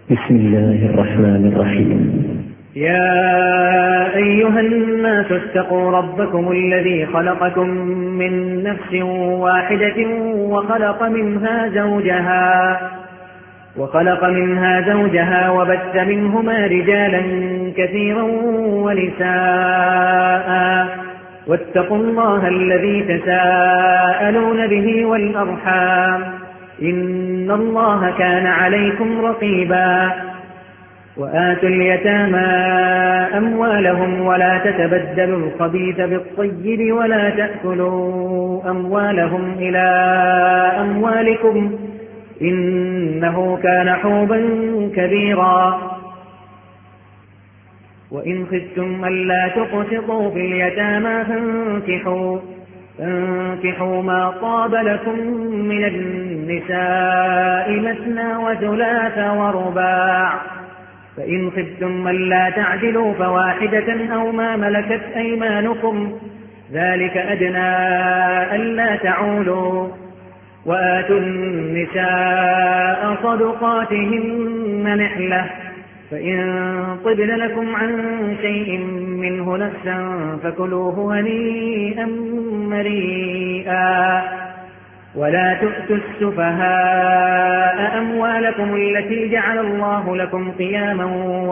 بسم الله الرحمن الرحيم. يا أيها الناس اتقوا ربكم الذي خلقكم من نفس واحدة وخلق منها زوجها وبث منهما رجالا كثيرا ونساء واتقوا الله الذي تساءلون به والأرحام إن الله كان عليكم رقيبا. وآتوا اليتامى أموالهم ولا تتبدلوا الخبيث بالطيب ولا تأكلوا أموالهم إلى أموالكم إنه كان حوبا كبيرا. وإن خفتم ألا تقسطوا في اليتامى فانكحوا ما طاب لكم من النساء مثنى وثلاث ورباع، فإن خفتم ألا تعدلوا فواحدة أو ما ملكت أيمانكم ذلك أدنى ألا تعولوا. وآتوا النساء صدقاتهن نحلة، فإن طبن لكم عن شيء منه نفسا فكلوه هنيئا مريئا. ولا تؤتوا السفهاء أموالكم التي جعل الله لكم قياما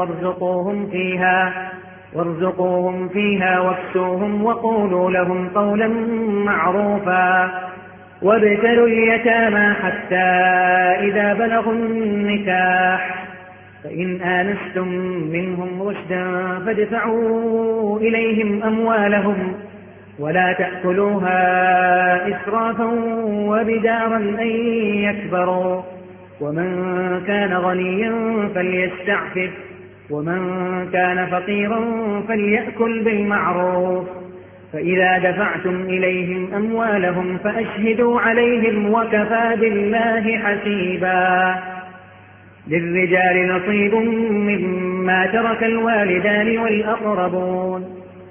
وارزقوهم فيها واكسوهم وقولوا لهم قولا معروفا. وابتلوا اليتامى حتى إذا بلغوا النكاح فإن آنستم منهم رشدا فادفعوا إليهم أموالهم ولا تأكلوها إسرافا وبدارا أن يكبروا. ومن كان غنيا فليستعفف ومن كان فقيرا فليأكل بالمعروف. فإذا دفعتم إليهم أموالهم فأشهدوا عليهم وكفى بالله حسيبا. للرجال نصيب مما ترك الوالدان والأقربون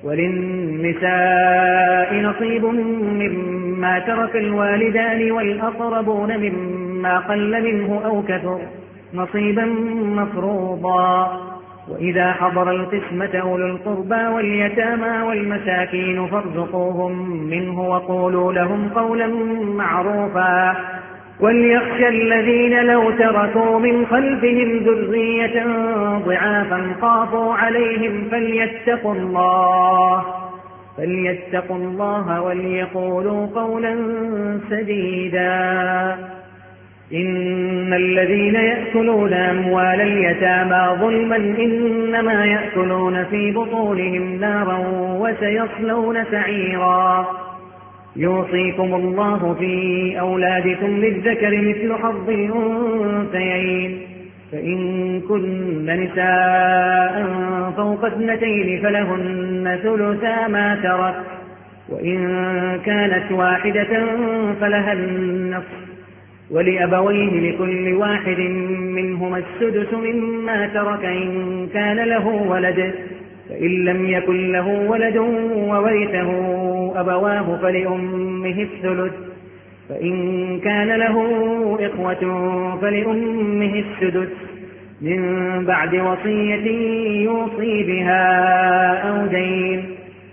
وللنساء نصيب مما ترك الوالدان والأقربون مما قل منه أو كثر نصيبا مفروضا. وإذا حضر القسمة أولو القربى واليتامى والمساكين فارزقوهم منه وقولوا لهم قولا معروفا. وليخشى الذين لو تركوا من خلفهم ذرية ضعافا خافوا عليهم فليتقوا الله وليقولوا قولا سديدا. إن الذين يأكلون أموال اليتامى ظلما إنما يأكلون في بطونهم نارا وسيصلون سعيرا. يوصيكم الله في أولادكم للذكر مثل حظ الأنثيين، فإن كن نساء فوق 2 فلهن ثلثا ما ترك، وإن كانت واحدة فلها النصف، ولأبويه لكل واحد منهما السدس مما ترك إن كان له ولد، فإن لم يكن له ولد وورثه أبواه فلأمه الثلث، فإن كان له إخوة فلأمه السدس من بعد وصية يوصي بها أو دين.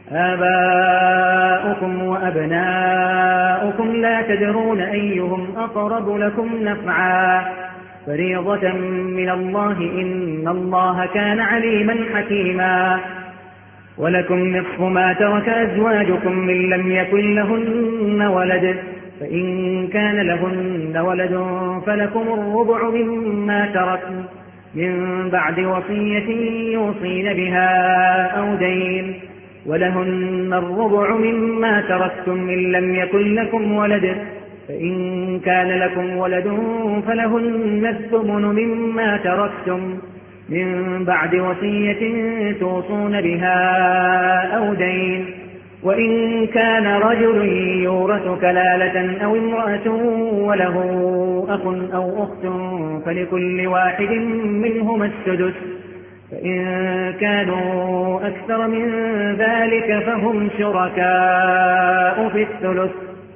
آباؤكم وأبناؤكم لا تدرون أيهم أقرب لكم نفعا فريضة من الله إن الله كان عليما حكيما. ولكم نصف ما ترك أزواجكم من لم يكن لهن ولد، فإن كان لهن ولد فلكم الربع مما تركن من بعد وصية يوصين بها أو دين، ولهن الربع مما تركتم من لم يكن لكم ولد، فإن كان لكم ولد فلهن الثمن مما تركتم من بعد وصية توصون بها أو دين. وإن كان رجل يورث كلالة أو امرأة وله أخ أو أخت فلكل واحد منهما السدس، فإن كانوا أكثر من ذلك فهم شركاء في الثلث،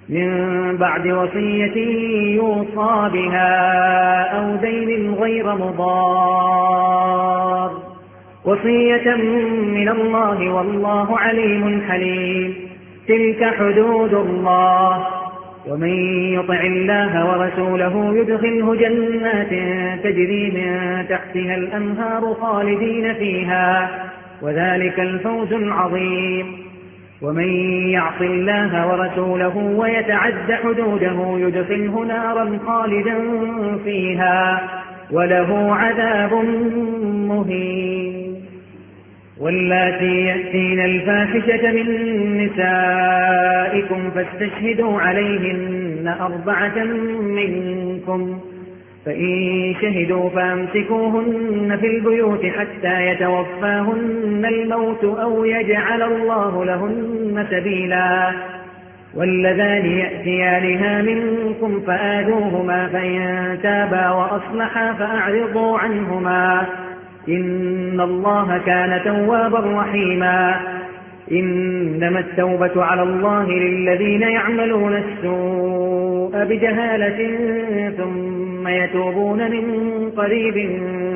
من بعد وصية يوصى بها أو دين غير مضار، وصية من الله والله عليم حليم. تلك حدود الله، ومن يطع الله ورسوله يدخله جنات تجري من تحتها الأنهار خالدين فيها، وذلك الفوز العظيم. ومن يعص الله ورسوله ويتعد حدوده يدخله نارا خالدا فيها وله عذاب مهين. واللاتي يأتين الفاحشة من نسائكم فاستشهدوا عليهن 4 منكم، فإن شهدوا فامسكوهن في البيوت حتى يتوفاهن الموت أو يجعل الله لهن سبيلا. واللذان يأتيانها منكم فآذوهما، فإن تابا وأصلحا فأعرضوا عنهما، إن الله كان توابا رحيما. إنما التوبة على الله للذين يعملون السوء بجهالة ثم يتوبون من قريب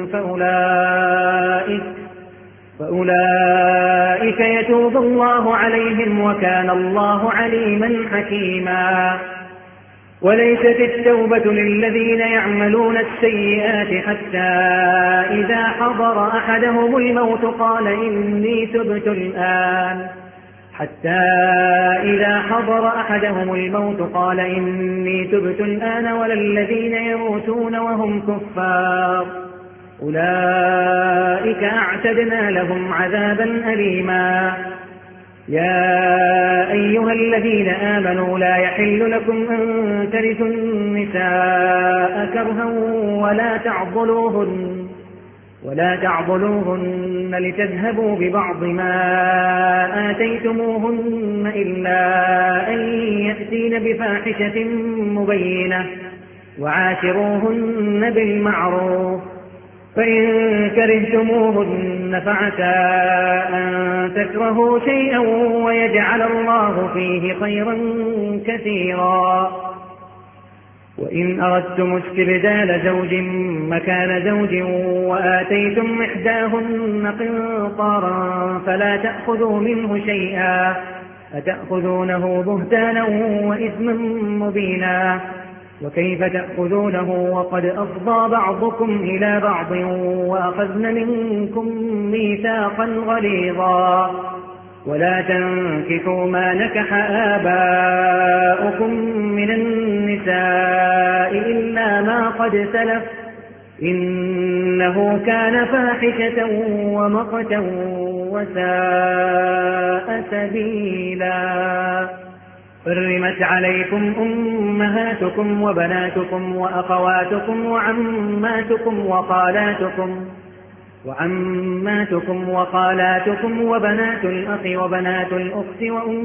فأولئك يتوب الله عليهم وكان الله عليما حكيما. وليست التوبة للذين يعملون السيئات حتى إذا حضر أحدهم الموت قال إني تبت الآن ولا الذين يموتون وهم كفار، أولئك أعتدنا لهم عذابا أليما. يا أيها الذين آمنوا لا يحل لكم أن ترثوا النساء كرها ولا تعضلوهن لتذهبوا ببعض ما آتيتموهن إلا أن يأتين بفاحشة مبينة، وعاشروهن بالمعروف، فإن كرهتموهن فعسى أن تكرهوا شيئا ويجعل الله فيه خيرا كثيرا. وإن أردتم استبدال زوج مكان زوج وآتيتم إحداهن قنطارا فلا تأخذوا منه شيئا، أتأخذونه بهتانا وإثما مبينا. وكيف تأخذونه وقد أفضى بعضكم إلى بعض وأخذن منكم ميثاقا غليظا. ولا تنكحوا ما نكح آباؤكم من النساء إلا ما قد سلف، إنه كان فاحشة ومقتا وساء سبيلا. حرمت عليكم أمهاتكم وبناتكم وأخواتكم وعماتكم وخالاتكم وبنات الأخ وبنات الأخت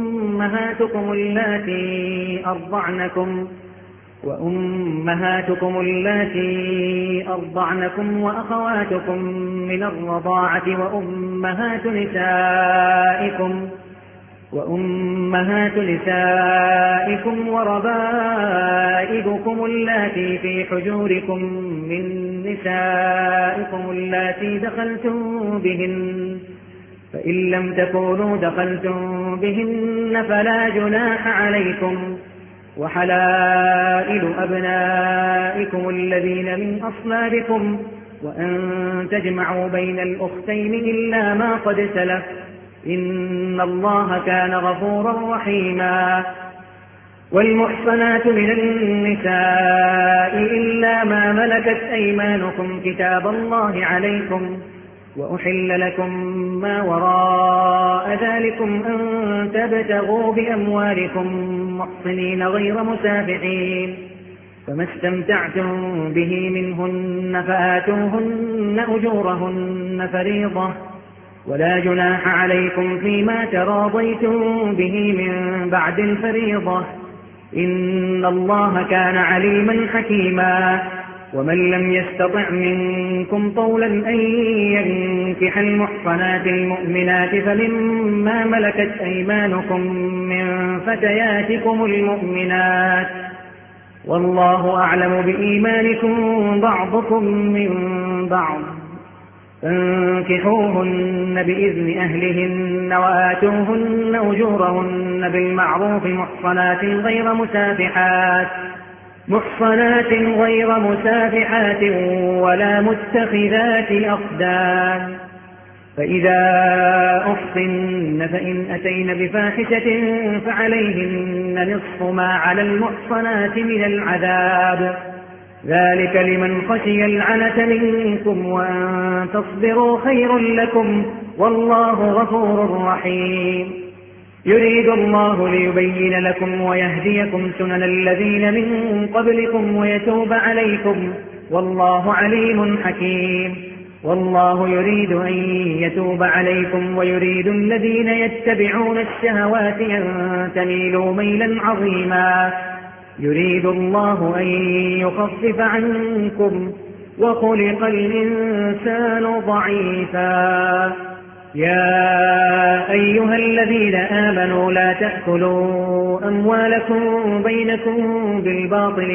وأمهاتكم اللاتي أرضعنكم وأخواتكم من الرضاعة وأمهات نسائكم وربائبكم اللاتي في حجوركم من نسائكم اللاتي دخلتم بهن، فإن لم تكونوا دخلتم بهن فلا جناح عليكم. وحلائل أبنائكم الذين من أصلابكم، وأن تجمعوا بين الأختين إلا ما قد سلف، إن الله كان غفورا رحيما. والمحصنات من النساء إلا ما ملكت أيمانكم كتاب الله عليكم، وأحل لكم ما وراء ذلكم أن تبتغوا بأموالكم محصنين غير مسافحين، فما استمتعتم به منهن فآتوهن أجورهن فريضة، ولا جناح عليكم فيما تراضيتم به من بعد الفريضة، إن الله كان عليما حكيما. ومن لم يستطع منكم طولا أن ينكح المحصنات المؤمنات فمما ملكت أيمانكم من فتياتكم المؤمنات، والله أعلم بإيمانكم بعضكم من بعض، فانكحوهن بإذن أهلهن وآتوهن أجورهن بالمعروف محصنات غير مسافحات ولا متخذات أخدان، فإذا أحصن فإن أتين بفاحشة فعليهن نصف ما على المحصنات من العذاب، ذلك لمن خشي العنة منكم، وأن تصبروا خير لكم، والله غفور رحيم. يريد الله ليبين لكم ويهديكم سنن الذين من قبلكم ويتوب عليكم، والله عليم حكيم. والله يريد أن يتوب عليكم ويريد الذين يتبعون الشهوات أن تميلوا ميلا عظيما. يريد الله أن يخفف عنكم وخلق الإنسان ضعيفا. يا أيها الذين آمنوا لا تأكلوا أموالكم بينكم بالباطل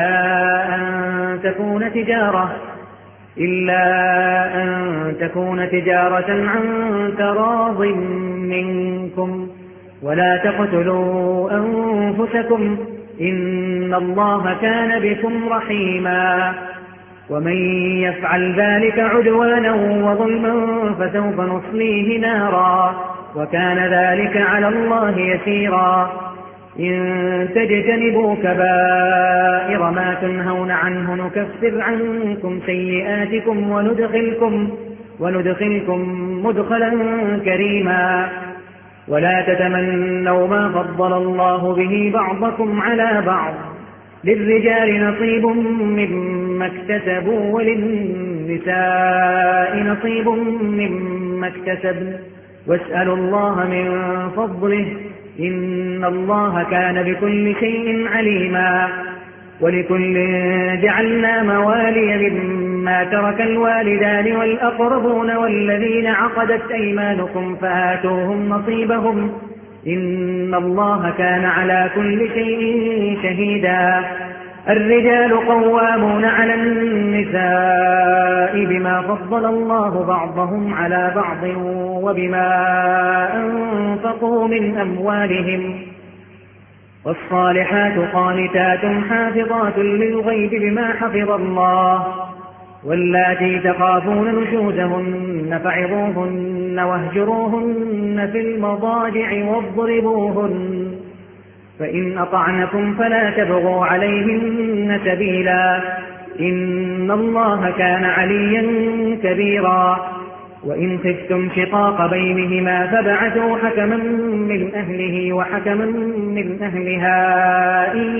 إلا أن تكون تجارة عن تراض منكم، ولا تقتلوا أنفسكم إن الله كان بكم رحيما. ومن يفعل ذلك عدوانا وظلما فسوف نصليه نارا، وكان ذلك على الله يسيرا. إن تجتنبوا كبائر ما تنهون عنه نكفر عنكم سيئاتكم وندخلكم مدخلا كريما. ولا تتمنوا ما فضل الله به بعضكم على بعض، للرجال نصيب مما اكتسبوا وللنساء نصيب مما اكتسبن، واسألوا الله من فضله إن الله كان بكل شيء عليما. ولكل جعلنا موالي مما ترك الوالدان والأقربون والذين عقدت أيمانكم فآتوهم نصيبهم إن الله كان على كل شيء شهيدا. الرجال قوامون على النساء بما فضل الله بعضهم على بعض وبما أنفقوا من أموالهم، والصالحات قانتات حافظات للغيب بما حفظ الله. واللاتي تخافون نشوزهن فعظوهن واهجروهن في المضاجع واضربوهن، فإن أطعنكم فلا تبغوا عليهن سبيلا إن الله كان عليا كبيرا. وإن خفتم شقاق بينهما فابعثوا حكما من أهله وحكما من أهلها إن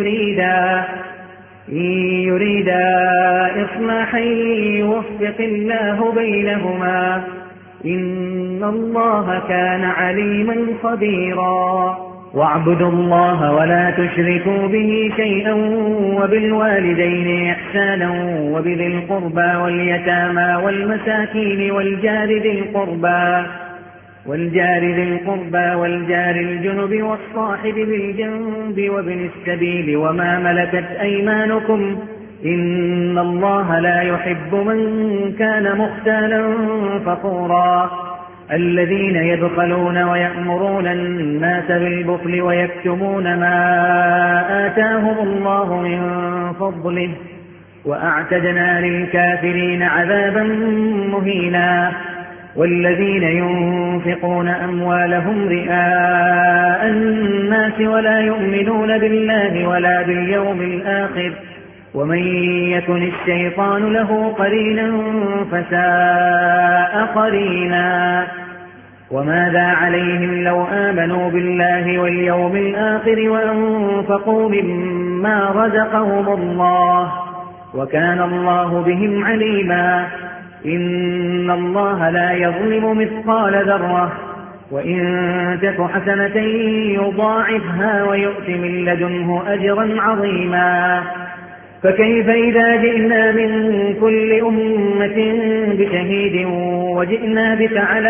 يريدا إصلاحا يوفق الله بينهما إن الله كان عليما خبيرا. واعبدوا الله ولا تشركوا به شيئا وبالوالدين إحسانا وبذي القربى واليتامى والمساكين والجار ذي القربى والجار الجنب والصاحب بالجنب وابن السبيل وما ملكت أيمانكم إن الله لا يحب من كان مختالا فخورا. الذين يبخلون ويأمرون الناس بالبخل ويكتمون ما آتاهم الله من فضله وأعتدنا للكافرين عذابا مهينا. والذين ينفقون أموالهم رئاء الناس ولا يؤمنون بالله ولا باليوم الآخر ومن يكن الشيطان له قرينا فساء قرينا. وماذا عليهم لو آمنوا بالله واليوم الآخر وأنفقوا مما رزقهم الله وكان الله بهم عليما. إن الله لا يظلم مثقال ذرة وإن تك حسنة يضاعفها ويؤت من لدنه أجرا عظيما. فكيف إذا جئنا من كل أمة بشهيد وجئنا بك على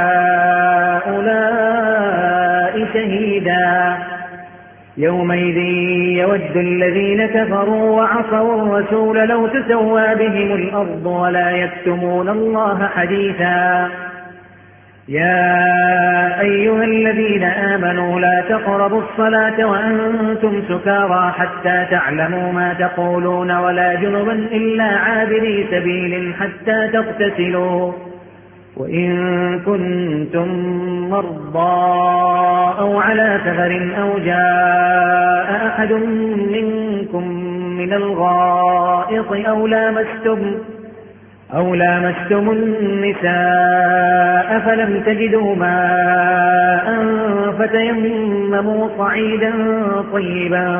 هؤلاء شهيدا يومئذ يود الذين كفروا وعصوا الرسول لو تسوى بهم الأرض ولا يكتمون الله حديثا يا أيها الذين آمنوا لا تقربوا الصلاة وأنتم سكارى حتى تعلموا ما تقولون ولا جنبا إلا عابري سبيل حتى تغتسلوا وإن كنتم مرضى أو على سفر أو جاء أحد منكم من الغائط أو لامستم النساء فلم تجدوا ماء فتيمموا صعيدا طيبا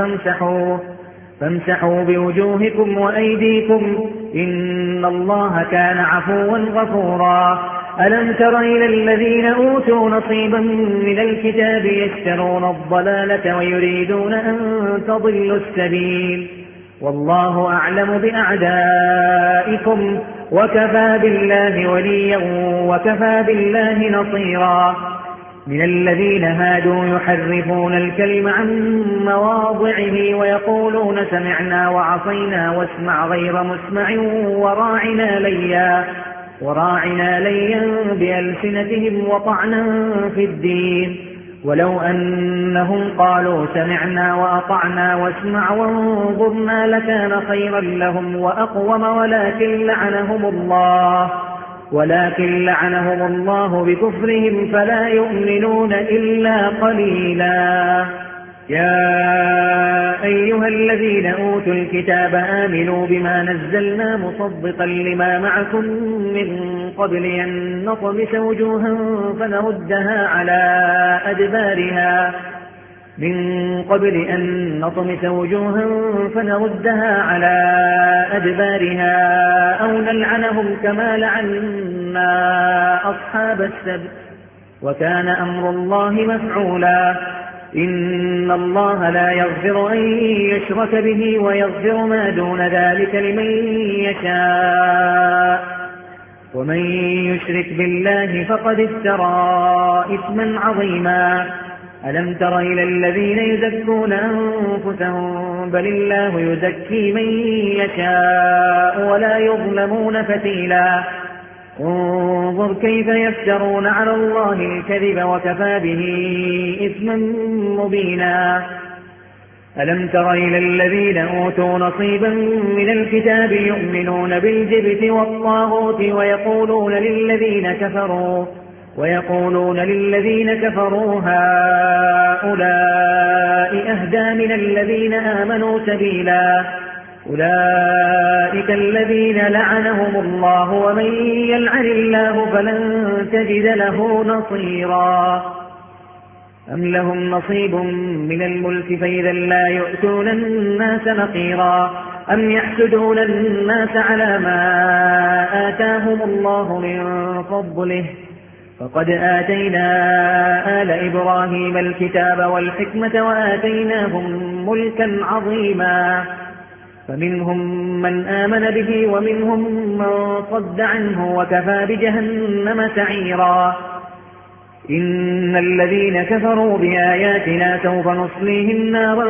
فامسحوا بوجوهكم وأيديكم إن الله كان عفوا غفورا ألم تر إلى الذين أوتوا نصيبا من الكتاب يشترون الضلالة ويريدون أن تضلوا السبيل والله أعلم بأعدائكم وكفى بالله وليا وكفى بالله نصيرا من الذين هادوا يحرفون الكلم عن مواضعه ويقولون سمعنا وعصينا واسمع غير مسمع وراعنا ليا بألسنتهم وطعنا في الدين ولو أنهم قالوا سمعنا وأطعنا واسمع وانظرنا لكان خيرا لهم وأقوم ولكن لعنهم الله بكفرهم فلا يؤمنون إلا قليلا يا أيها الذين أوتوا الكتاب آمنوا بما نزلنا مصدقا لما معكم من قبل أن نطمس وجوها فنردها على أدبارها أو نلعنهم كما لعنا أصحاب السبت وكان أمر الله مفعولا إن الله لا يغفر أن يشرك به ويغفر ما دون ذلك لمن يشاء ومن يشرك بالله فقد افترى إثما عظيما ألم تر إلى الذين يزكون أنفسهم بل الله يزكي من يشاء ولا يظلمون فتيلا انظر كيف يفترون على الله الكذب وكفى به إثما مبينا ألم تر إلى الذين أوتوا نصيبا من الكتاب يؤمنون بالجبت والطاغوت ويقولون للذين كفروا هؤلاء أهدى من الذين آمنوا سبيلا أولئك الذين لعنهم الله ومن يلعن الله فلن تجد له نصيرا أم لهم نصيب من الملك فإذا لا يؤتون الناس نقيرا أم يحسدون الناس على ما آتاهم الله من فضله فقد آتينا آل إبراهيم الكتاب والحكمة وآتيناهم ملكا عظيما فمنهم من آمن به ومنهم من صد عنه وكفى بجهنم سعيرا إن الذين كفروا بآياتنا سوف نصليهم نارا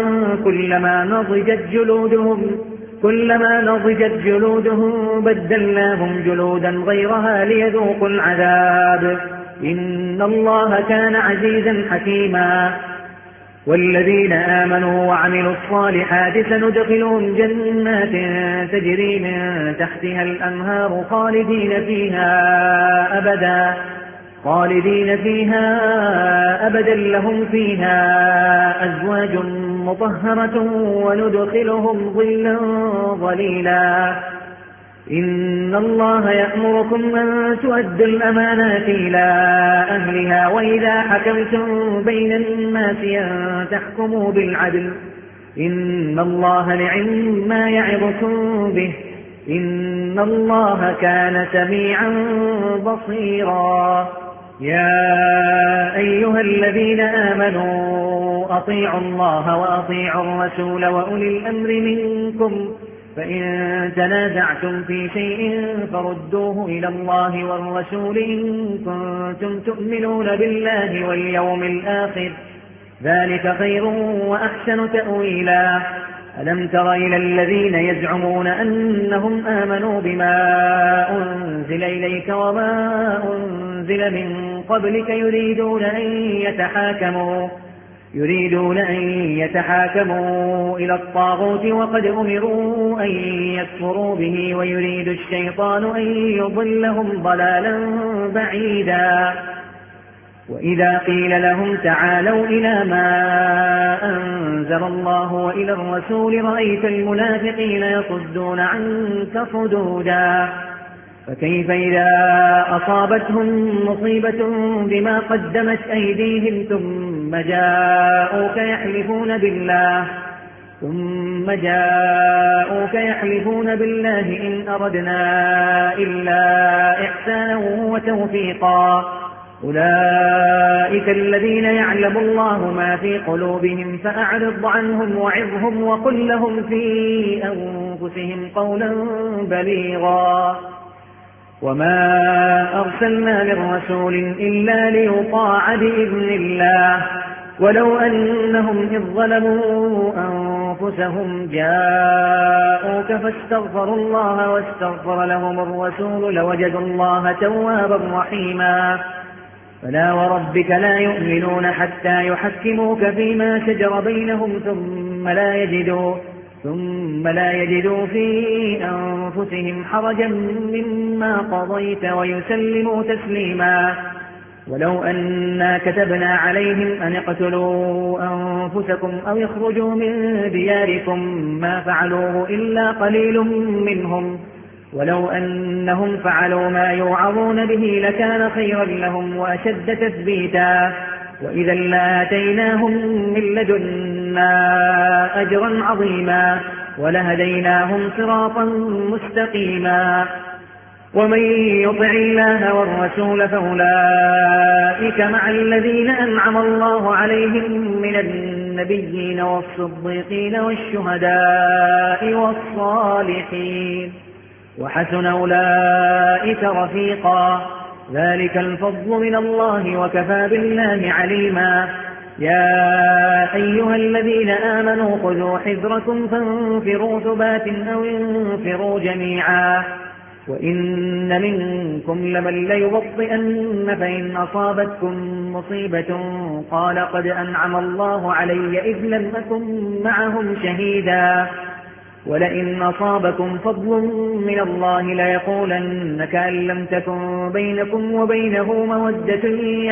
كلما نضجت جلودهم بدلناهم جلودا غيرها ليذوقوا العذاب إن الله كان عزيزا حكيما والذين آمنوا وعملوا الصالحات سندخلهم جنات تجري من تحتها الأنهار خالدين فيها أبدا لهم فيها أزواج مطهرة وندخلهم ظلا ظليلا إن الله يأمركم أن تؤدوا الأمانات إلى أهلها وإذا حكمتم بين الناس أن تحكموا بالعدل إن الله نعم ما يعظكم به إن الله كان سميعا بصيرا يا أيها الذين آمنوا أطيعوا الله وأطيعوا الرسول وأولي الأمر منكم فإن تنازعتم في شيء فردوه إلى الله والرسول إن كنتم تؤمنون بالله واليوم الآخر ذلك خير وأحسن تأويلا ألم تر إلى الذين يزعمون أنهم آمنوا بما أنزل إليك وما أنزل من قبلك يريدون أن يتحاكموا إلى الطاغوت وقد أمروا أن يكفروا به ويريد الشيطان أن يضلهم ضلالا بعيدا وإذا قيل لهم تعالوا إلى ما أنزل الله وإلى الرسول رأيت المنافقين يصدون عنك صدودا فكيف إذا أصابتهم مصيبة بما قدمت أيديهم ثم جاءوك يحلفون بالله إن أردنا إلا إحسانا وتوفيقا أولئك الذين يعلم الله ما في قلوبهم فأعرض عنهم وعظهم وقل لهم في أنفسهم قولا بليغا وما أرسلنا من رسول إلا ليطاع بإذن الله ولو أنهم إذ ظلموا أنفسهم جاءوك فاستغفروا الله واستغفر لهم الرسول لوجدوا الله توابا رحيما فلا وربك لا يؤمنون حتى يحكموك فيما شجر بينهم ثم لا يجدوا في أنفسهم حرجا مما قضيت ويسلموا تسليما ولو أنا كتبنا عليهم أن اقتلوا أنفسكم أو يخرجوا من دياركم ما فعلوه إلا قليل منهم ولو أنهم فعلوا ما يوعظون به لكان خيرا لهم وأشد تثبيتا وإذا لآتيناهم من لدنا أجرا عظيما ولهديناهم صراطا مستقيما ومن يطع الله والرسول فأولئك مع الذين أنعم الله عليهم من النبيين والصديقين والشهداء والصالحين وحسن أولئك رفيقا ذلك الفضل من الله وكفى بالله عليما يا أيها الذين آمنوا خذوا حذركم فانفروا ثبات أو انفروا جميعا وإن منكم لمن ليبطئن فإن أصابتكم مصيبة قال قد أنعم الله علي إذ لم أكن معهم شهيدا ولئن أصابكم فضل من الله ليقولن كأن لم تكن بينكم وبينه مودة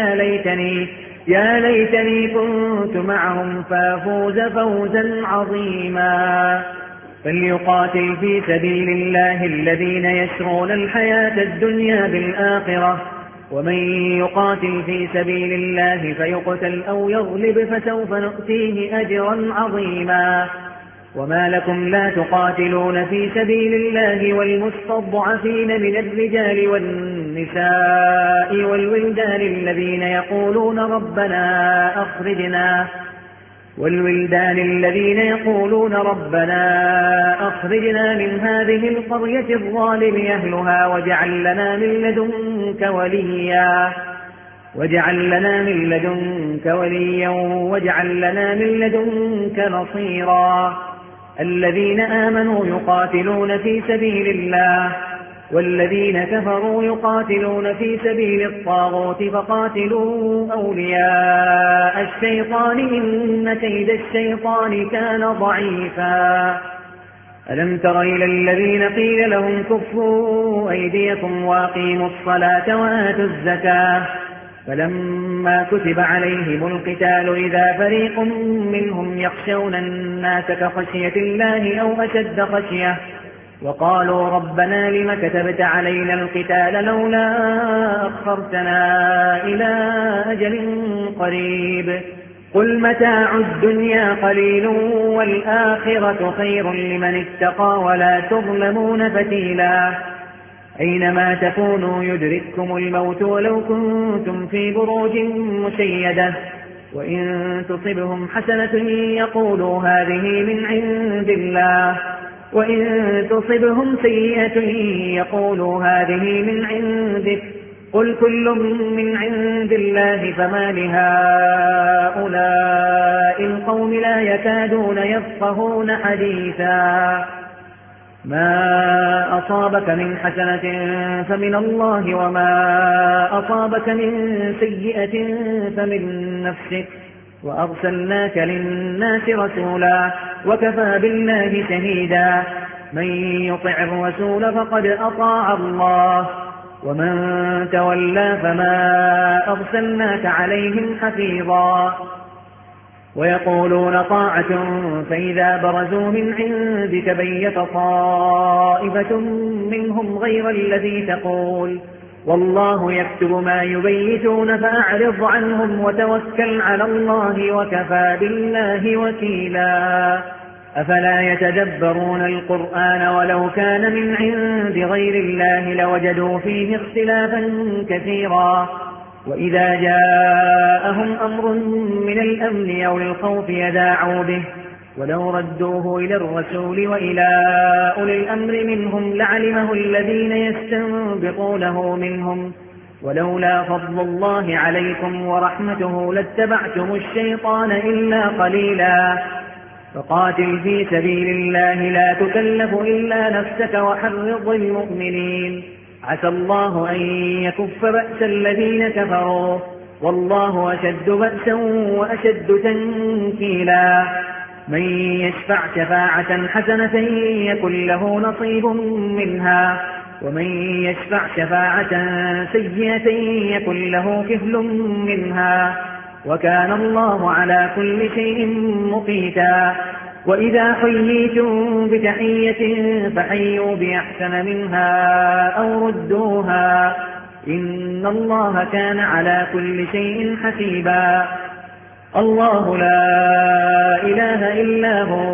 يا ليتني كنت معهم فافوز فوزا عظيما فليقاتل في سبيل الله الذين يشرون الحياة الدنيا بالآخرة ومن يقاتل في سبيل الله فيقتل أو يغلب فسوف نؤتيه أجرا عظيما وما لكم لا تقاتلون في سبيل الله والمستضعفين من الرجال والنساء والولدان الذين يقولون ربنا أخرجنا من هذه القرية الظالم أهلها واجعل لنا من لدنك وليا واجعل لنا من لدنك نصيرا الذين آمنوا يقاتلون في سبيل الله والذين كفروا يقاتلون في سبيل الطاغوت فقاتلوا أولياء الشيطان إن كيد الشيطان كان ضعيفا ألم تر إلى الذين قيل لهم كفوا أيديكم وأقيموا الصلاة وآتوا الزكاة فلما كتب عليهم القتال إذا فريق منهم يخشون الناس كخشية الله أو أشد خشية وقالوا ربنا لم كتبت علينا القتال لولا أخرتنا إلى أجل قريب قل متاع الدنيا قليل والآخرة خير لمن اتقى ولا تظلمون فتيلا أينما تكونوا يدرككم الموت ولو كنتم في بروج مشيدة وإن تصبهم حسنة يقولوا هذه من عند الله وإن تصبهم سيئة يقولوا هذه من عندك قل كل من عند الله فما لهؤلاء القوم لا يكادون يفقهون حديثا ما أصابك من حسنة فمن الله وما أصابك من سيئة فمن نفسك وأرسلناك للناس رسولا وكفى بالله شهيدا من يطع الرسول فقد أطاع الله ومن تولى فما أرسلناك عليهم حفيظا ويقولون طاعة فإذا برزوا من عندك بيت طائفة منهم غير الذي تقول والله يكتب ما يبيتون فأعرض عنهم وتوكل على الله وكفى بالله وكيلا أفلا يتدبرون القرآن ولو كان من عند غير الله لوجدوا فيه اختلافا كثيرا وإذا جاءهم أمر من الأمن أو الخوف يذاعوا به ولو ردوه إلى الرسول وإلى أولي الأمر منهم لعلمه الذين يستنبطونه منهم ولولا فضل الله عليكم ورحمته لاتبعتم الشيطان إلا قليلا فقاتل في سبيل الله لا تكلف إلا نفسك وحرض المؤمنين عسى الله أن يكف بأس الذين كفروا والله أشد بأسا وأشد تنكيلا من يشفع شفاعة حسنة يكن له نصيب منها ومن يشفع شفاعة سيئة يكن له كفل منها وكان الله على كل شيء مقيتا وإذا حييتم بتحية فحيوا بأحسن منها أو ردوها إن الله كان على كل شيء حسيبا الله لا إله إلا هو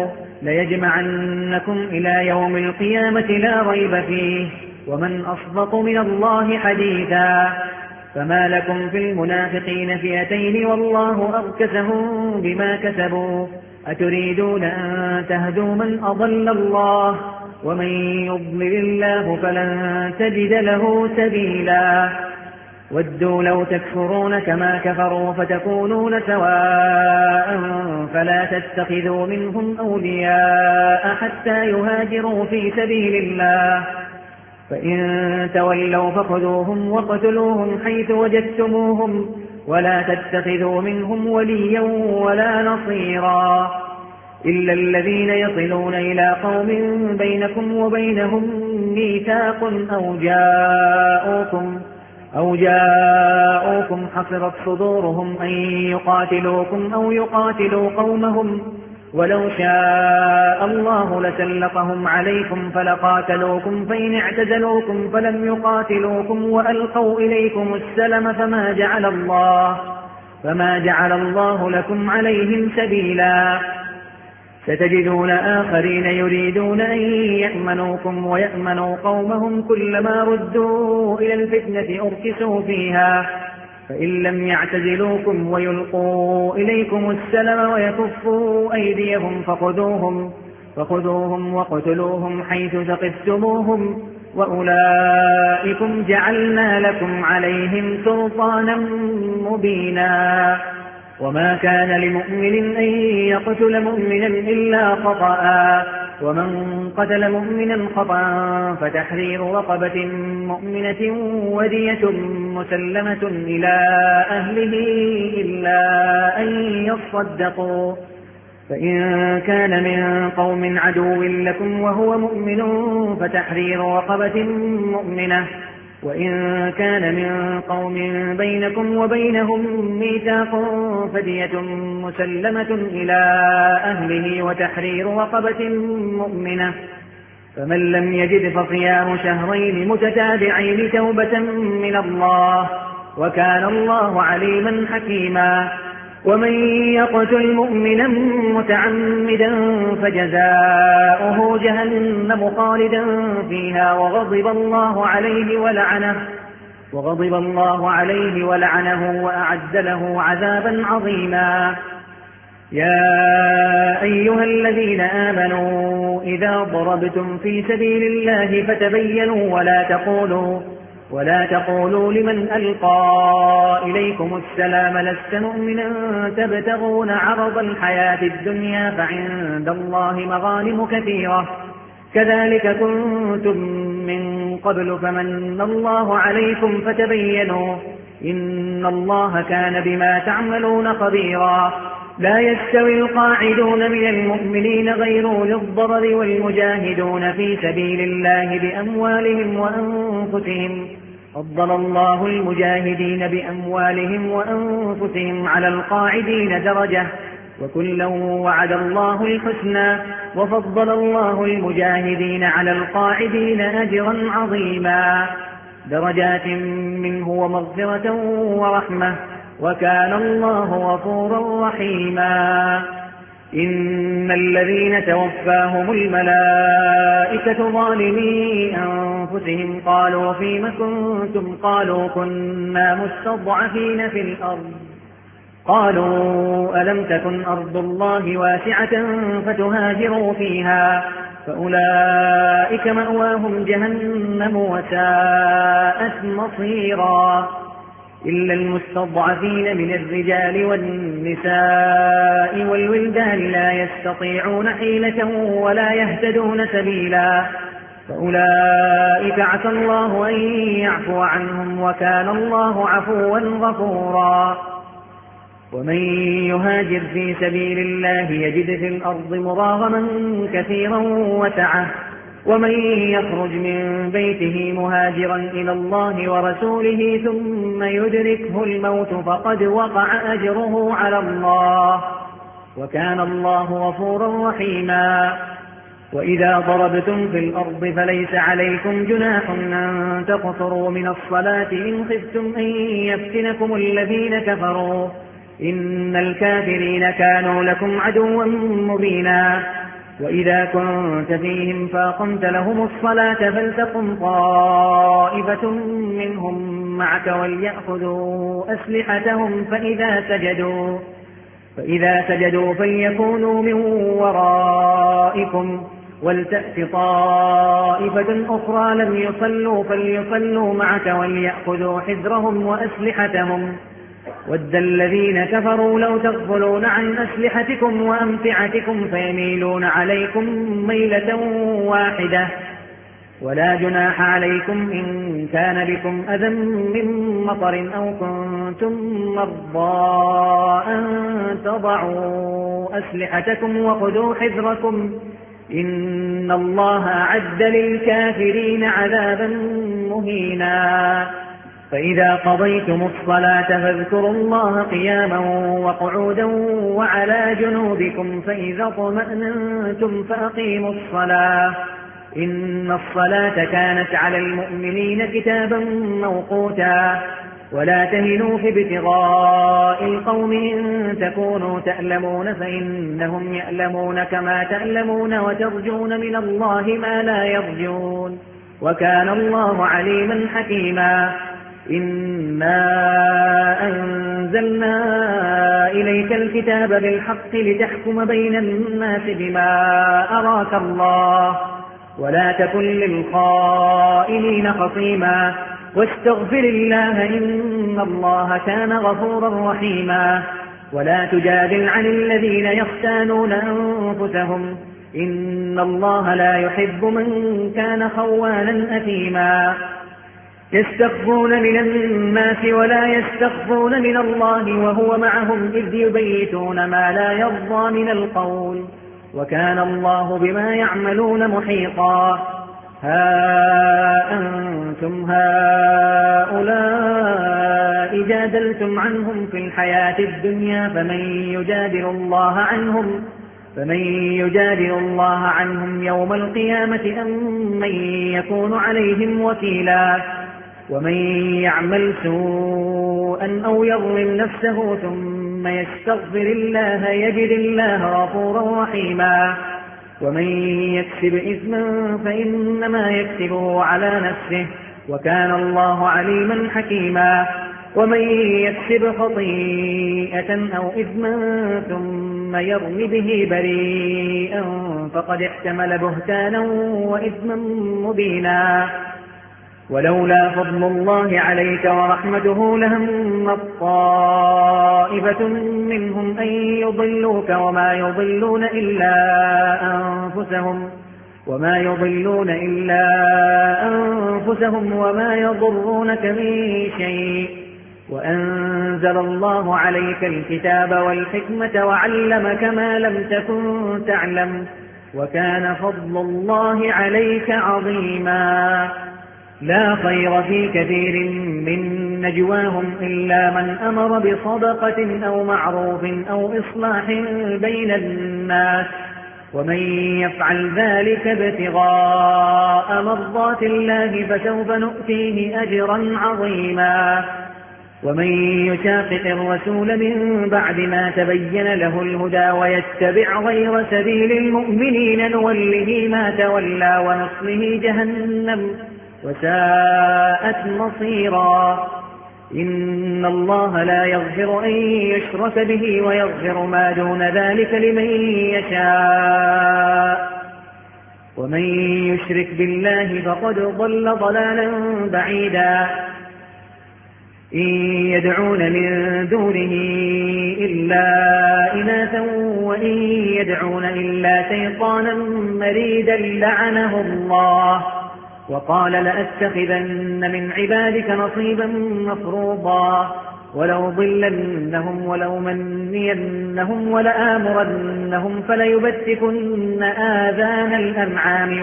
ليجمعنكم إلى يوم القيامة لا ريب فيه ومن أصدق من الله حديثا فما لكم في المنافقين فئتين والله أركسهم بما كسبوا أتريدون أن تهدوا من أضل الله ومن يضلل الله فلن تجد له سبيلا ودوا لو تكفرون كما كفروا فتكونون سواء فلا تتخذوا منهم أولياء حتى يهاجروا في سبيل الله فإن تولوا فخذوهم وقتلوهم حيث وجدتموهم ولا تتخذوا منهم وليا ولا نصيرا إلا الذين يصلون إلى قوم بينكم وبينهم ميثاق أو جاءوكم حصرت صدورهم أن يقاتلوكم أو يقاتلوا قومهم ولو شاء الله لسلطهم عليكم فلقاتلوكم فإن اعتزلوكم فلم يقاتلوكم وألقوا إليكم السلم فما جعل الله لكم عليهم سبيلا ستجدون آخرين يريدون أن يأمنوكم ويأمنوا قومهم كلما ردوا إلى الفتنة أركسوا فيها فإن لم يعتزلوكم ويلقوا إليكم السلم ويكفوا أيديهم فخذوهم وقتلوهم حيث ثقفتموهم وأولئكم جعلنا لكم عليهم سلطانا مبينا وما كان لمؤمن أن يقتل مؤمنا إلا خطأ ومن قتل مؤمنا خطأ فتحرير رقبة مؤمنة ودية مسلمة إلى أهله إلا أن يصدقوا فإن كان من قوم عدو لكم وهو مؤمن فتحرير رقبة مؤمنة وإن كان من قوم بينكم وبينهم ميثاق فدية مسلمة إلى أهله وتحرير رقبة مؤمنة فمن لم يجد فصيام شهرين متتابعين توبة من الله وكان الله عليما حكيما ومن يقتل مؤمنا متعمدا فجزاؤه جهنم خالدا فيها وغضب الله عليه ولعنه وأعد له عذابا عظيما. يا أيها الذين آمنوا إذا ضربتم في سبيل الله فتبينوا ولا تقولوا لمن ألقى إليكم السلام لست مؤمنا تبتغون عرض الحياة الدنيا فعند الله مغانم كثيرة كذلك كنتم من قبل فمن الله عليكم فتبينوا إن الله كان بما تعملون خبيرا. لا يستوي القاعدون من المؤمنين غير أولي الضرر والمجاهدون في سبيل الله بأموالهم وأنفسهم فضل الله المجاهدين بأموالهم وأنفسهم على القاعدين درجة وكلا وعد الله الحسنى وفضل الله المجاهدين على القاعدين أجرا عظيما درجات منه ومغفرة ورحمة وكان الله غفورا رحيما. إن الذين توفاهم الملائكة ظالمي أنفسهم قالوا فيم كنتم قالوا كنا مستضعفين في الأرض قالوا ألم تكن أرض الله واسعة فتهاجروا فيها فأولئك مأواهم جهنم وساءت مصيرا. إلا المستضعفين من الرجال والنساء والولدان لا يستطيعون حيلة ولا يهتدون سبيلا فأولئك عسى الله أن يعفو عنهم وكان الله عفوا غفورا. ومن يهاجر في سبيل الله يجد في الأرض مراغما كثيرا وسعة ومن يخرج من بيته مهاجرا إلى الله ورسوله ثم يدركه الموت فقد وقع أجره على الله وكان الله غفورا رحيما. وإذا ضربتم في الأرض فليس عليكم جناح أن تقصروا من الصلاة إن خفتم أن يفتنكم الذين كفروا إن الكافرين كانوا لكم عدوا مبينا. وإذا كنت فيهم فأقمت لهم الصلاة فلتقم طائفة منهم معك وليأخذوا أسلحتهم فإذا سجدوا فليكونوا من ورائكم ولتأت طائفة أخرى لم يصلوا فليصلوا معك وليأخذوا حذرهم وأسلحتهم ود الذين كفروا لو تغفلون عن أسلحتكم وأمتعتكم فيميلون عليكم ميلة واحدة ولا جناح عليكم إن كان بكم أذى من مطر أو كنتم مرضى أن تضعوا أسلحتكم وخذوا حذركم إن الله أعد للكافرين عذابا مهينا. فإذا قضيتم الصلاة فاذكروا الله قياما وقعودا وعلى جنوبكم فإذا اطمأننتم فأقيموا الصلاة إن الصلاة كانت على المؤمنين كتابا موقوتا. ولا تهنوا في ابتغاء القوم إن تكونوا تألمون فإنهم يألمون كما تألمون وترجون من الله ما لا يرجون وكان الله عليما حكيما. إنا أنزلنا إليك الكتاب بالحق لتحكم بين الناس بما أراك الله ولا تكن للخائنين خصيما واستغفر الله إن الله كان غفورا رحيما. ولا تجادل عن الذين يختانون أنفسهم إن الله لا يحب من كان خوانا أثيما. يستخفون من الناس ولا يستخفون من الله وهو معهم إذ يبيتون ما لا يرضى من القول وكان الله بما يعملون محيطا. ها أنتم هؤلاء جادلتم عنهم في الحياة الدنيا فمن يجادل الله عنهم يوم القيامة أم من يكون عليهم وكيلا. ومن يعمل سوءا أو يظلم نفسه ثم ثم يستغفر الله يجد الله غفورا رحيما. ومن يكسب إثما فإنما يكسبه على نفسه وكان الله عليما حكيما. ومن يكسب خطيئة أو إثما ثم يرم به بريئا فقد احتمل بهتانا وإثما مبينا. ولولا فضل الله عليك ورحمته لهم طائفة منهم أن يضلوك وما يضلون إلا أنفسهم وما يضرونك من شيء. وأنزل الله عليك الكتاب والحكمة وعلمك ما لم تكن تعلم وكان فضل الله عليك عظيما. لا خير في كثير من نجواهم إلا من أمر بصدقة أو معروف أو إصلاح بين الناس ومن يفعل ذلك ابتغاء مرضات الله فسوف نؤتيه أجرا عظيما. ومن يشاقق الرسول من بعد ما تبين له الهدى ويتبع غير سبيل المؤمنين نوله ما تولى ونصله جهنم وساءت مصيرا. إن الله لا يغفر أن يشرك به ويغفر ما دون ذلك لمن يشاء ومن يشرك بالله فقد ضل ضلالا بعيدا. إن يدعون من دونه إلا إناثا وإن يدعون إلا شيطانا مريدا لعنه الله وقال لأتخذن من عبادك نصيبا مفروضا ولأضلنهم ولأمنينهم ولآمرنهم فليبتكن آذان الأنعام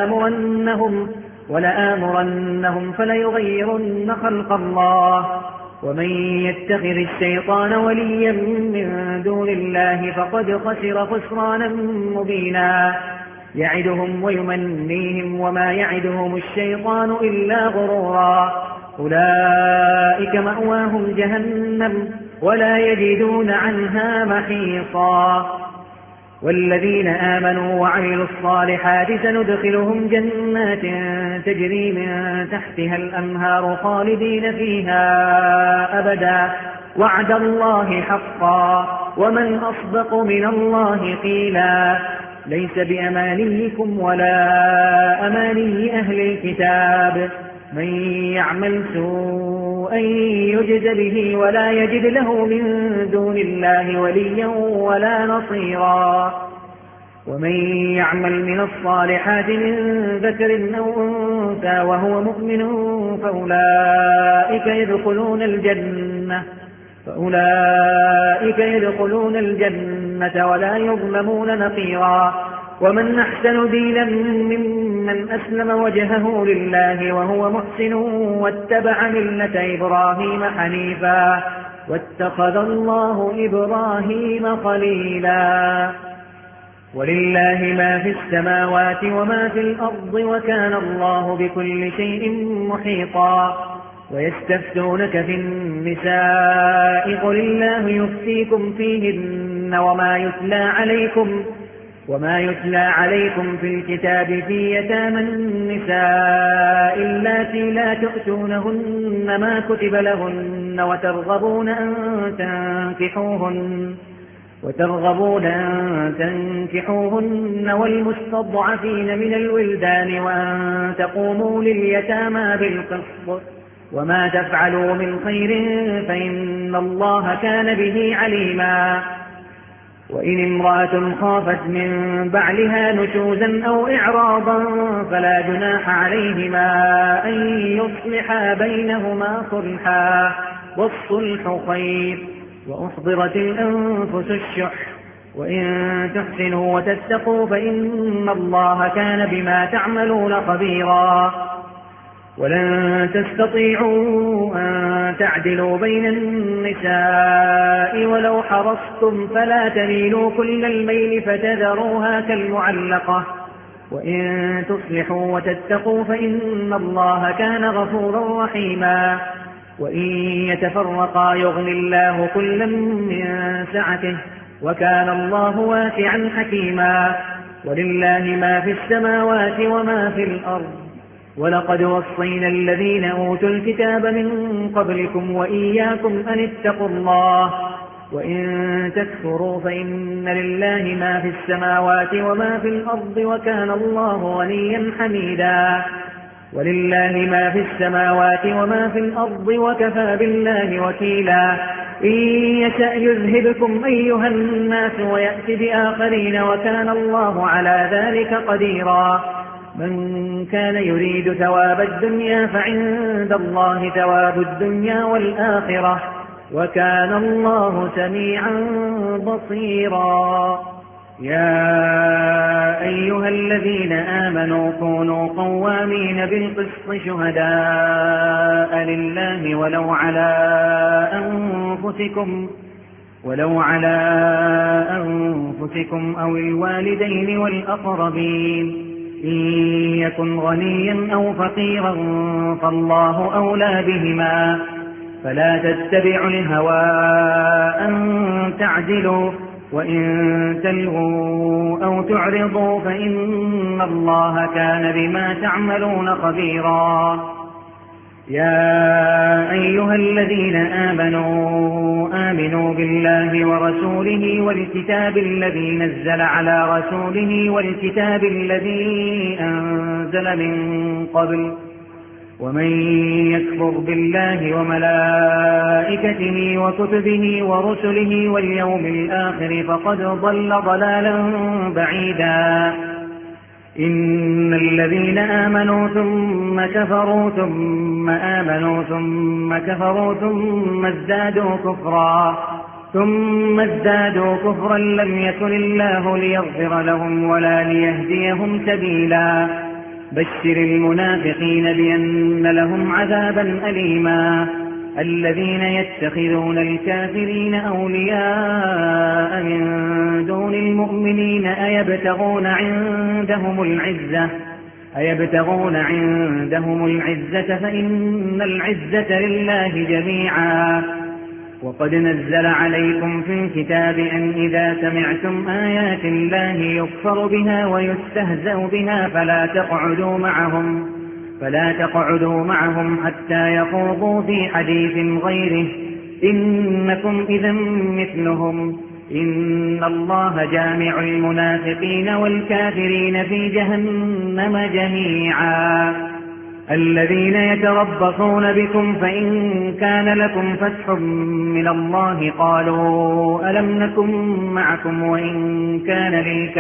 ولآمرنهم فليغيرن خلق الله. ومن يتخذ الشيطان وليا من دون الله فقد خسر خسرانا مبينا. يعدهم ويمنيهم وما يعدهم الشيطان إلا غرورا. أولئك مأواهم جهنم ولا يجدون عنها محيصا. والذين آمنوا وعملوا الصالحات سندخلهم جنات تجري من تحتها الأنهار خالدين فيها أبدا وعد الله حقا ومن أصدق من الله قيلا. ليس بأمانيكم ولا أماني أهل الكتاب من يعمل سوءا يجز به ولا يجد له من دون الله وليا ولا نصيرا. ومن يعمل من الصالحات من ذكر أو أنثى وهو مؤمن فأولئك يدخلون الجنة ولا يظلمون نقيرا. ومن أحسن دينا ممن أسلم وجهه لله وهو محسن واتبع ملة إبراهيم حنيفا واتخذ الله إبراهيم خليلا. ولله ما في السماوات وما في الأرض وكان الله بكل شيء محيطا. ويستفتونك في النساء قل الله يفتيكم فيهن وما يتلى عليكم في الكتاب في يتامى النساء اللاتي لا تؤتونهن ما كتب لهن وترغبون أن تنكحوهن والمستضعفين من الولدان وأن تقوموا لليتامى بالقسط وما تفعلوا من خير فإن الله كان به عليما. وإن امرأة خافت من بعلها نشوزا أو إعراضا فلا جناح عليهما أن يصلحا بينهما صلحا والصلح خير وأحضرت الأنفس الشح وإن تحسنوا وتتقوا فإن الله كان بما تعملون خبيرا. ولن تستطيعوا أن تعدلوا بين النساء ولو حرصتم فلا تميلوا كل الميل فتذروها كالمعلقة وإن تصلحوا وتتقوا فإن الله كان غفورا رحيما. وإن يتفرقا يغن الله كلا من سعته وكان الله واسعا حكيما ولله ما في السماوات وما في الأرض ولقد وصينا الذين أوتوا الكتاب من قبلكم وإياكم أن اتقوا الله وإن تكفروا فإن لله ما في السماوات وما في الأرض وكان الله غنيا حميدا ولله ما في السماوات وما في الأرض وكفى بالله وكيلا إن يشأ يذهبكم أيها الناس ويأتي بآخرين وكان الله على ذلك قديرا من كان يريد ثواب الدنيا فعند الله ثواب الدنيا والآخرة وكان الله سميعا بصيرا يا أيها الذين آمنوا كونوا قوامين بالقسط شهداء لله ولو على أنفسكم أو الوالدين والأقربين إن يكن غنيا أو فقيرا فالله أولى بهما فلا تتبعوا الهوى أن تعدلوا وإن تلووا أو تعرضوا فإن الله كان بما تعملون خبيرا يا أيها الذين آمنوا بالله ورسوله والكتاب الذي نزل على رسوله والكتاب الذي أنزل من قبل ومن يكفر بالله وملائكته وكتبه ورسله واليوم الآخر فقد ضل ضلالا بعيدا إن الذين آمنوا ثم كفروا ثم آمنوا ثم كفروا ثم ازدادوا كفرا لم يكن الله ليغفر لهم ولا ليهديهم سبيلا بشر المنافقين بأن لهم عذابا أليما الذين يتخذون الكافرين أولياء من دون المؤمنين أيبتغون عندهم العزة فإن العزة لله جميعا وقد نزل عليكم في الكتاب أن إذا سمعتم آيات الله يكفر بها ويستهزأ بها فلا تقعدوا معهم حتى يخوضوا في حديث غيره إنكم إذا مثلهم إن الله جامع المنافقين والكافرين في جهنم جميعا الذين يتربصون بكم فإن كان لكم فتح من الله قالوا ألم نكن معكم وإن كان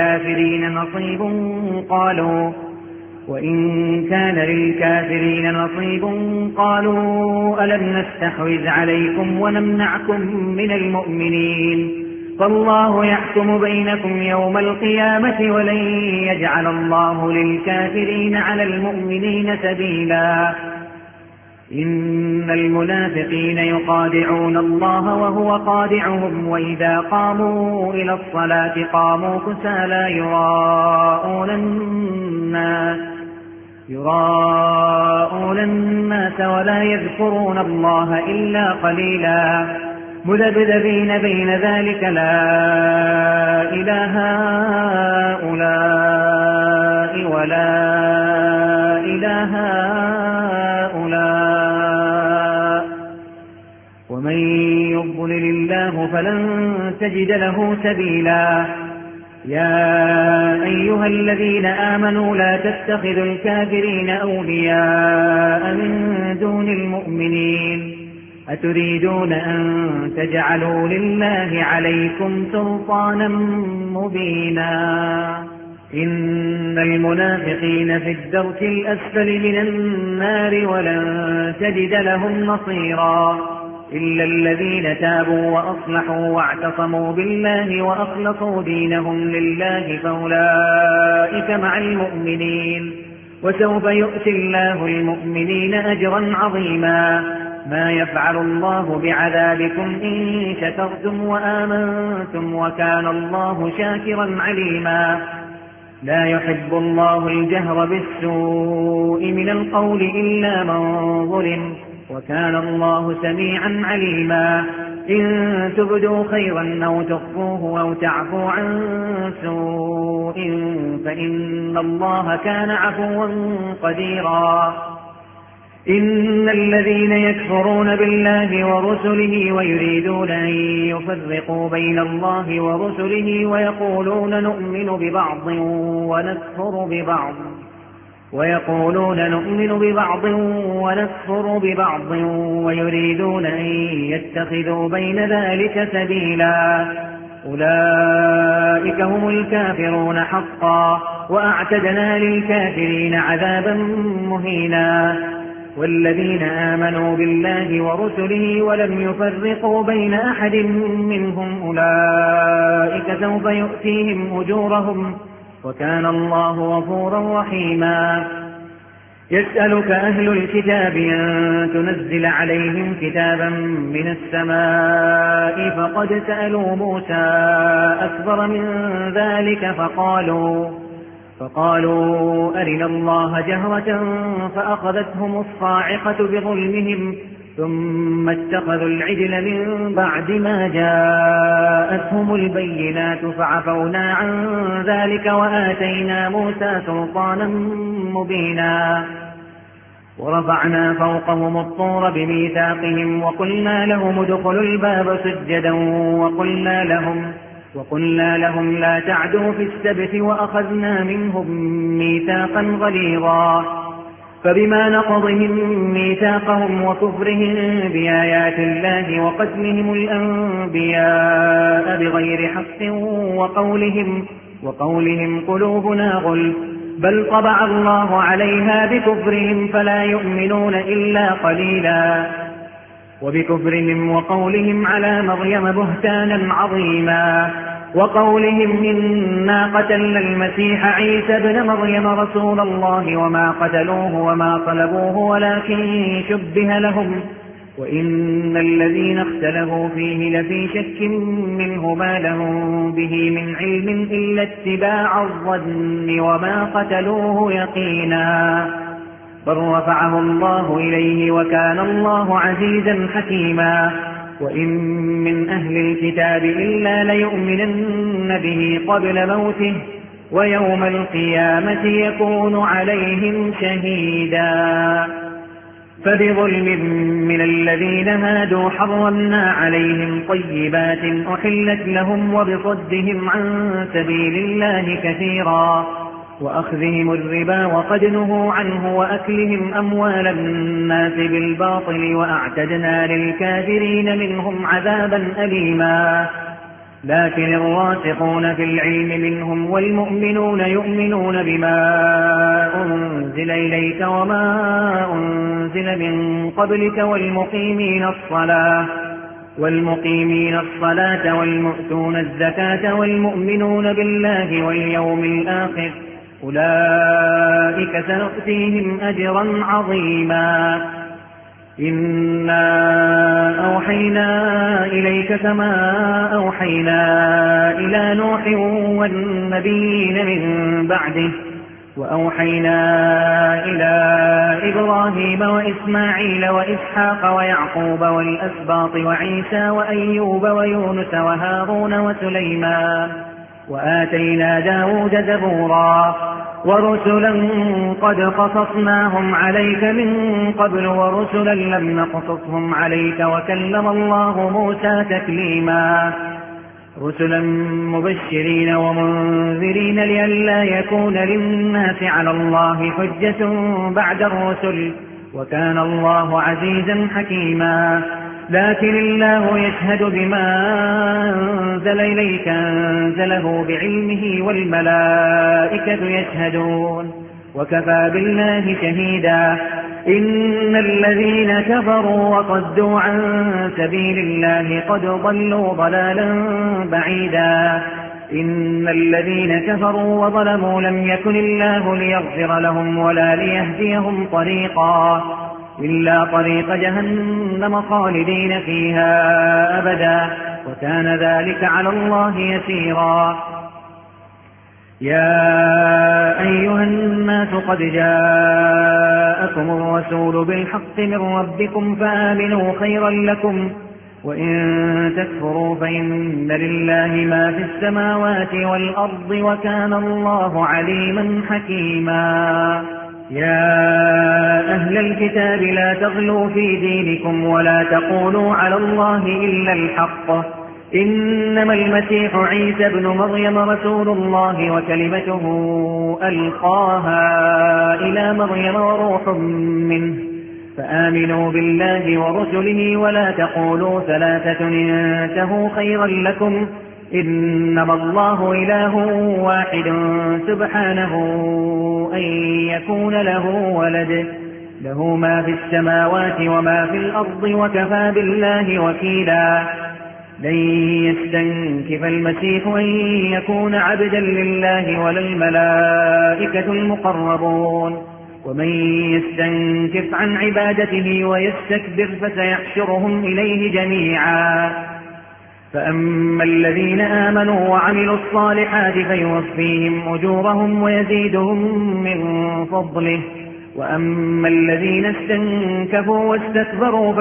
للكافرين نصيب قالوا ألم نستحوذ عليكم ونمنعكم من المؤمنين فالله يحكم بينكم يوم القيامة ولن يجعل الله للكافرين على المؤمنين سبيلا إن المنافقين يخادعون الله وهو خادعهم وإذا قاموا إلى الصلاة قاموا كسالى يراءون الناس ولا يذكرون الله إلا قليلا مذبذبين بين ذلك لا إله هؤلاء ولا إله هؤلاء ومن يضلل الله فلن تجد له سبيلا يا أيها الذين آمنوا لا تتخذوا الكافرين أولياء من دون المؤمنين أتريدون أن تجعلوا لله عليكم سلطانا مبينا إن المنافقين في الدرك الأسفل من النار ولن تجد لهم نصيرا إلا الذين تابوا وأصلحوا واعتصموا بالله وأخلصوا دينهم لله فأولئك مع المؤمنين وسوف يؤتي الله المؤمنين أجرا عظيما ما يفعل الله بعذابكم إن شكرتم وآمنتم وكان الله شاكرا عليما لا يحب الله الجهر بالسوء من القول إلا من ظلم وكان الله سميعا عليما. إن تبدوا خيرا أو تخفوه أو تعفوا عن سوء فإن الله كان عفوا قديرا. إن الذين يكفرون بالله ورسله ويريدون أن يفرقوا بين الله ورسله ويقولون نؤمن ببعض ونكفر ببعض ويريدون أن يتخذوا بين ذلك سبيلا أولئك هم الكافرون حقا وأعتدنا للكافرين عذابا مهينا. والذين آمنوا بالله ورسله ولم يفرقوا بين أحد منهم أولئك سوف يؤتيهم أجورهم وكان الله غفورا رحيما. يسألك أهل الكتاب أن تنزل عليهم كتابا من السماء فقد سألوا موسى أكبر من ذلك فقالوا أرنا الله جهرة فأخذتهم الصاعقة بظلمهم ثم اتخذوا العجل من بعد ما جاءتهم البينات فعفونا عن ذلك وآتينا موسى سلطانا مبينا. ورفعنا فوقهم الطور بميثاقهم وقلنا لهم ادخلوا الباب سجدا وقلنا لهم لا تعدوا في السبت وأخذنا منهم ميثاقا غليظا. فبما نقضهم ميثاقهم وكفرهم بآيات الله وقتلهم الأنبياء بغير حق وقولهم قلوبنا غلف بل طبع الله عليها بكفرهم فلا يؤمنون إلا قليلا. وبكفرهم وقولهم على مريم بهتانا عظيما وقولهم إنا قتلنا المسيح عيسى ابن مريم رسول الله وما قتلوه وما صلبوه ولكن شبه لهم وإن الذين اختلفوا فيه لفي شك منه ما لهم به من علم إلا اتباع الظن وما قتلوه يقينا بل رفعه الله إليه وكان الله عزيزا حكيما. وإن من أهل الكتاب إلا ليؤمنن به قبل موته ويوم القيامة يكون عليهم شهيدا. فبظلم من الذين هادوا حرمنا عليهم طيبات أحلت لهم وبصدهم عن سبيل الله كثيرا وأخذهم الربا وقد نهوا عنه وأكلهم أموال الناس بالباطل وأعتدنا للكافرين منهم عذابا أليما. لكن الراسخون في العلم منهم والمؤمنون يؤمنون بما أنزل إليك وما أنزل من قبلك والمقيمين الصلاة والمؤتون الزكاة والمؤمنون بالله واليوم الآخر أولئك سنؤتيهم أجرا عظيما. إنا أوحينا إليك كما أوحينا إلى نوح والنبيين من بعده وأوحينا إلى إبراهيم وإسماعيل وإسحاق ويعقوب والأسباط وعيسى وأيوب ويونس وهارون وسليمان وآتينا داود زبورا ورسلا قد قصصناهم عليك من قبل ورسلا لم نقصصهم عليك وكلم الله موسى تكليما. رسلا مبشرين ومنذرين لئلا يكون للناس على الله حجة بعد الرسل وكان الله عزيزا حكيما. لكن الله يشهد بما أنزل إليك أنزله بعلمه والملائكة يشهدون وكفى بالله شهيدا. إن الذين كفروا وصدوا عن سبيل الله قد ضلوا ضلالا بعيدا. إن الذين كفروا وظلموا لم يكن الله ليغفر لهم ولا ليهديهم طريقا إلا طريق جهنم خالدين فيها أبدا وكان ذلك على الله يسيرا. يا أيها الناس قد جاءكم الرسول بالحق من ربكم فآمنوا خيرا لكم وإن تكفروا فإن لله ما في السماوات والأرض وكان الله عليما حكيما. يا أهل الكتاب لا تغلوا في دينكم ولا تقولوا على الله إلا الحق إنما المسيح عيسى ابن مريم رسول الله وكلمته ألقاها إلى مريم وروح منه فآمنوا بالله ورسله ولا تقولوا ثلاثة انتهوا خيرا لكم إنما الله إله واحد سبحانه أن يكون له ولد له ما في السماوات وما في الأرض وكفى بالله وكيلا. لن يستنكف المسيح أن يكون عبدا لله ولا الملائكة المقربون ومن يستنكف عن عبادته ويستكبر فسيحشرهم إليه جميعا. فأما الذين آمنوا وعملوا الصالحات فيوفيهم أجورهم ويزيدهم من فضله وأما الذين استنكفوا واستكبروا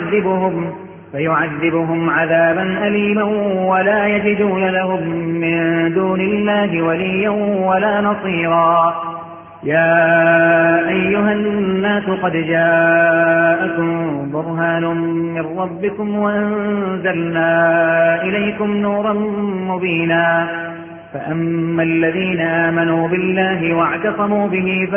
فيعذبهم عذابا أليما ولا يجدون لهم من دون الله وليا ولا نصيرا. يا أيها الناس قد جاءكم برهان من ربكم وأنزلنا إليكم نورا مبينا. فأما الذين آمنوا بالله واعتصموا به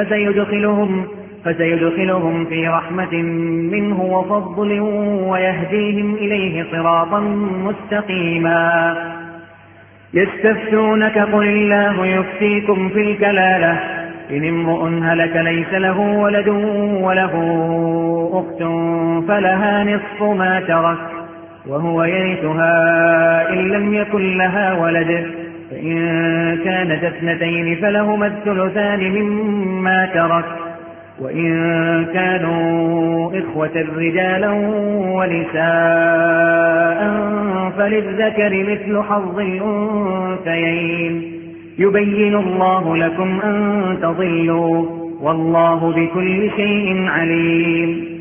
فسيدخلهم في رحمة منه وفضل ويهديهم إليه صراطا مستقيما. يستفتونك قل الله يفتيكم في الكلالة إن امرؤ هلك ليس له ولد وله أخت فلها نصف ما ترك وهو يرثها إن لم يكن لها ولد فإن كانت اثنتين فلهما الثلثان مما ترك وإن كانوا إخوة رجالا ونساء فللذكر مثل حظ الأنثيين يبين الله لكم أن تضلوا والله بكل شيء عليم.